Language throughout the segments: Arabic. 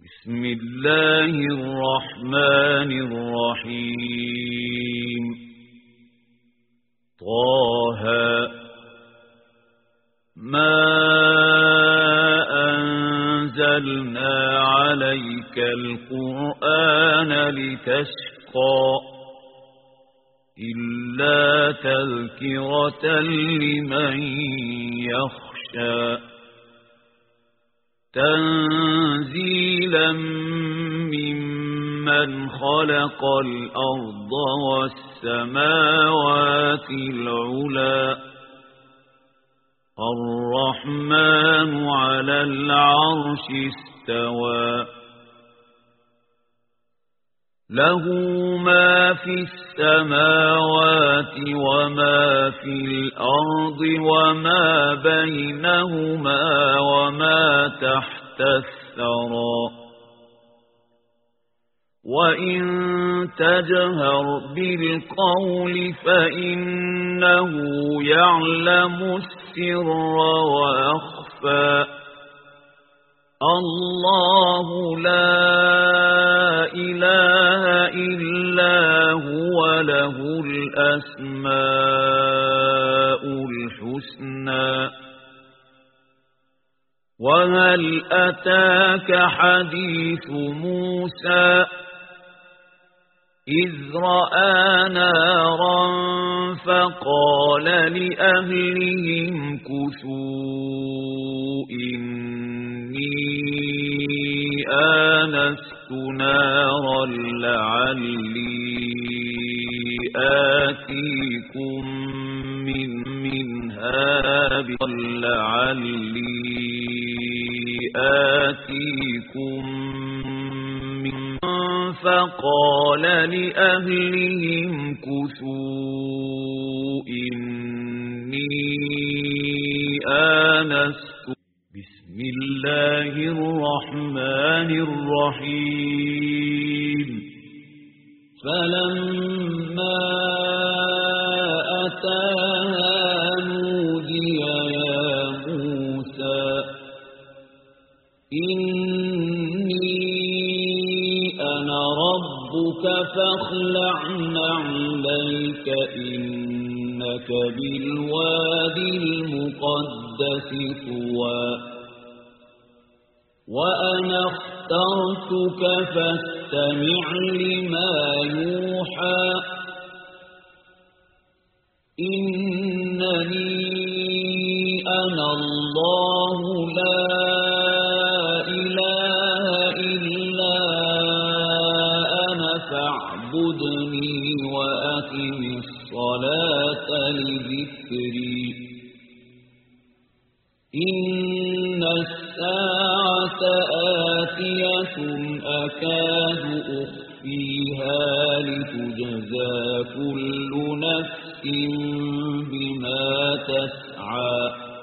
بسم الله الرحمن الرحيم طه ما أنزلنا عليك القرآن لتشقى إلا تذكرة لمن يخشى تنزيلا ممن خلق الأرض والسماوات العلى الرحمن على العرش استوى له ما في السماوات وما في الأرض وما بينهما وما تحت الثرى وإن تجهر بالقول فإنه يعلم السر وأخفى الله لا إله إلا هو له الأسماء الحسنى وهل أتاك حديث موسى إذ رأى نارا فقال لأهلهم كثوا إني آنست نارا لعلي آتيكم فقال لأهلهم كثوا إني آنست بسم الله الرحمن الرحيم فلما أتاها نودي يا موسى إني أنا ربك فاخلع نعليك إنك بالوادي المقدس طوى وأنا اخترتك فاستمع لما يوحى إنني أنا الله لا إله إلا أنا فاعبدني وأقم الصلاة لذكري إن الساعة آتية أكاد أخفيها لتجزى كل نفس بما تسعى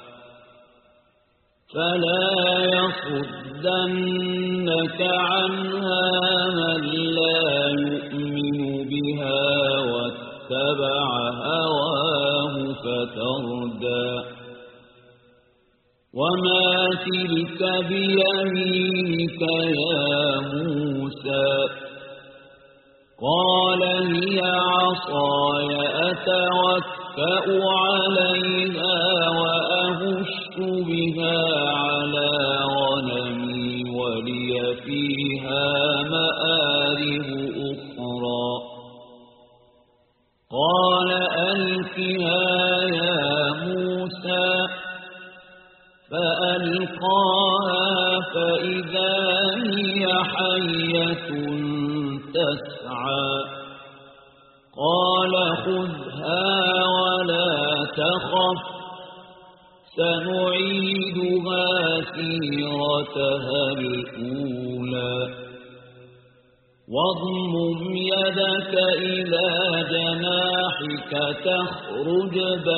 فلا يصدنك عنها من لا يؤمن بها واتبع هواه فتردى وما تلك بيمينك يا موسى قال هي عصاي أتوكأ عليها وأهش بها على غنمي ولي فيها مآرب أخرى قال ألقها يا موسى فألقاها فإذا هي حية تسعى قال خذها ولا تخف سنعيدها سيرتها الأولى واضمم يدك إلى جناحك تخرج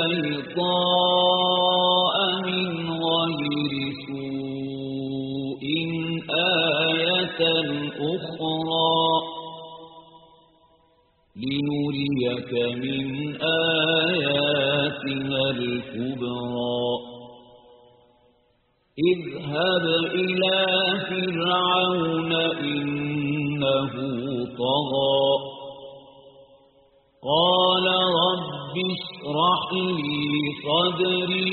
بيضاء من غير سوء آية أخرى لنريك من آياتنا الكبرى اذهب إلى فرعون إنه طغى قال رب اشرح لي صدري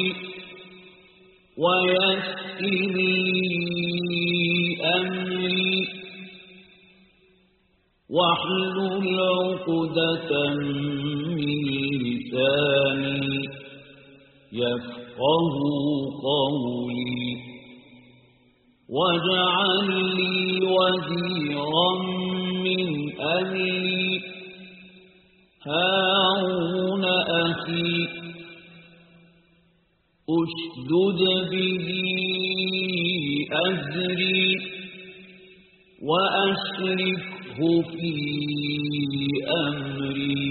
ويسر لي أمري واحلل عقدة من لساني يفقه قولي واجعل لي وزيرا من أهلي هارون أخي أشدد به أزري وأشركه في أمري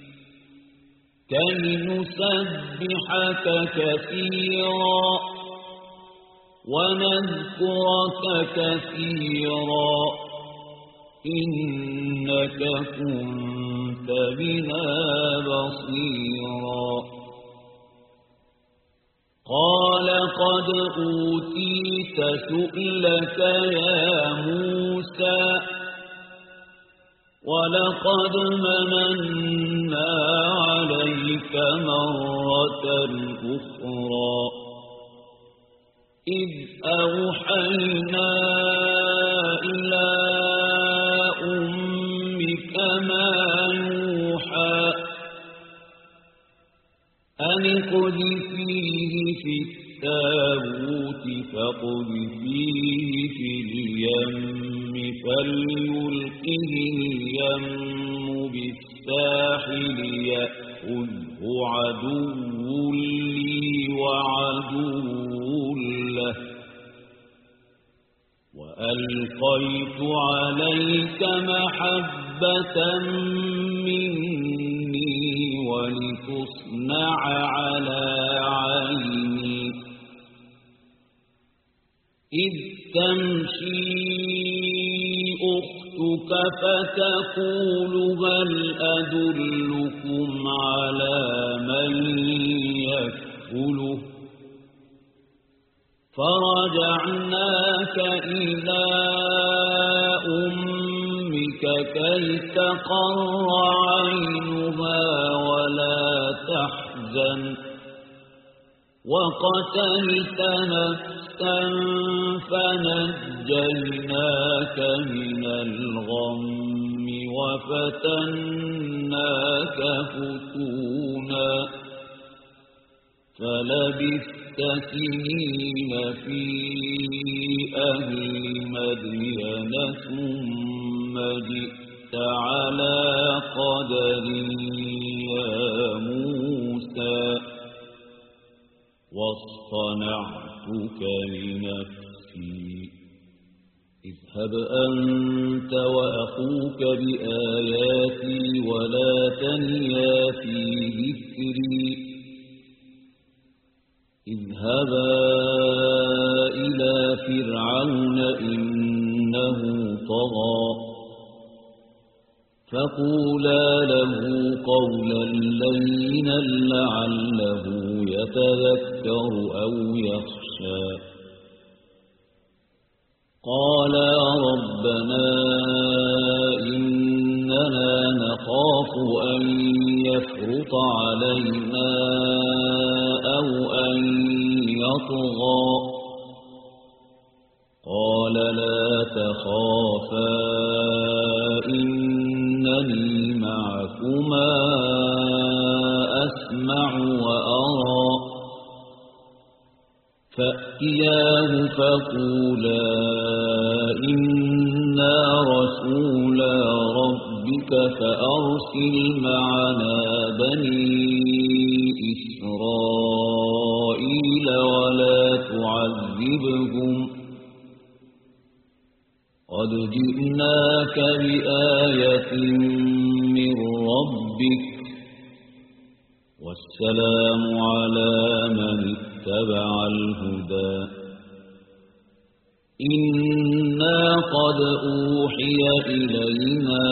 كي نسبحك كثيرا ونذكرك كثيرا إنك كنت بنا بصيرا قال قد أوتيت سؤلك يا موسى ولقد مننا عليك مرة أخرى إذ أوحينا إلى أمك ما يوحى أن اقذفيه في التابوت فاقذفيه في اليم فليلقه اليم بالساحل يأخذه عدو لي وعدو له وألقيت عليك محبة مني ولتصنع على عيني إذ تمشي أختك فتقول هل أدلكم على من يكفله فرجعناك إلى أمك كي تقر عينها ولا تحزن وقتلت نفسا فنجيناك من الغم وفتناك فتونا فلبثت سنين في أهل مدين ثم جئت على قدر يا موسى واصطنعتك لنفسي اذهب أنت وأخوك بآياتي ولا تنيا في ذكري اذهبا إلى فرعون إنه طغى فقولا له قولا لينا لعله يتذكر أو يخشى قالا ربنا إننا نخاف أن يفرط علينا أو أن يطغى قال لا تخافا إنني معكما أسمع وأرى فأتياه فقولا إنا رسولا ربك فأرسل معنا بني إسرائيل ولا تعذبهم قد جئناك بآية من ربك والسلام على من اتبع الهدى إنا قد أوحي إلينا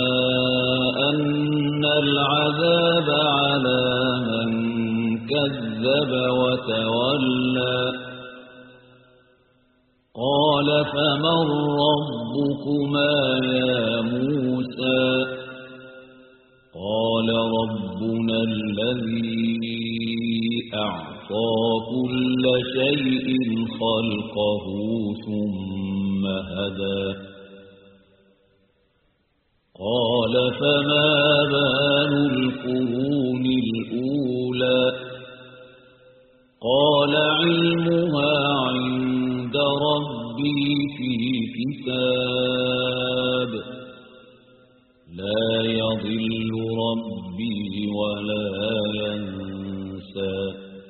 أن العذاب على من كذب وتولى قال فمن ربكما يا موسى قال ربنا الذي أعطى كل شيء خلقه ثم هدى قال فما بال القرون الأولى قال علمها عند ربي في كتاب لا يضل ربي ولا ينسى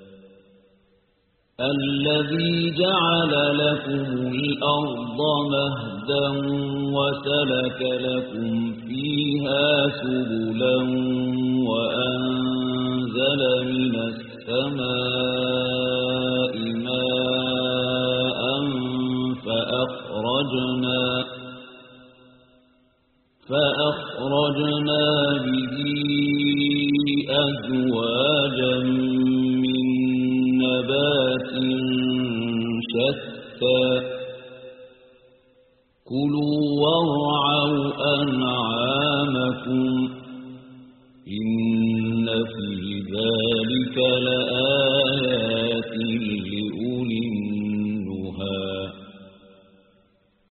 الذي جعل لكم الأرض مهدا وسلك لكم فيها سبلا وأنزل من السماء ماء فأخرجنا به أزواجا من نبات شتى كلوا وارعوا أنعامكم إن في ذلك لآيات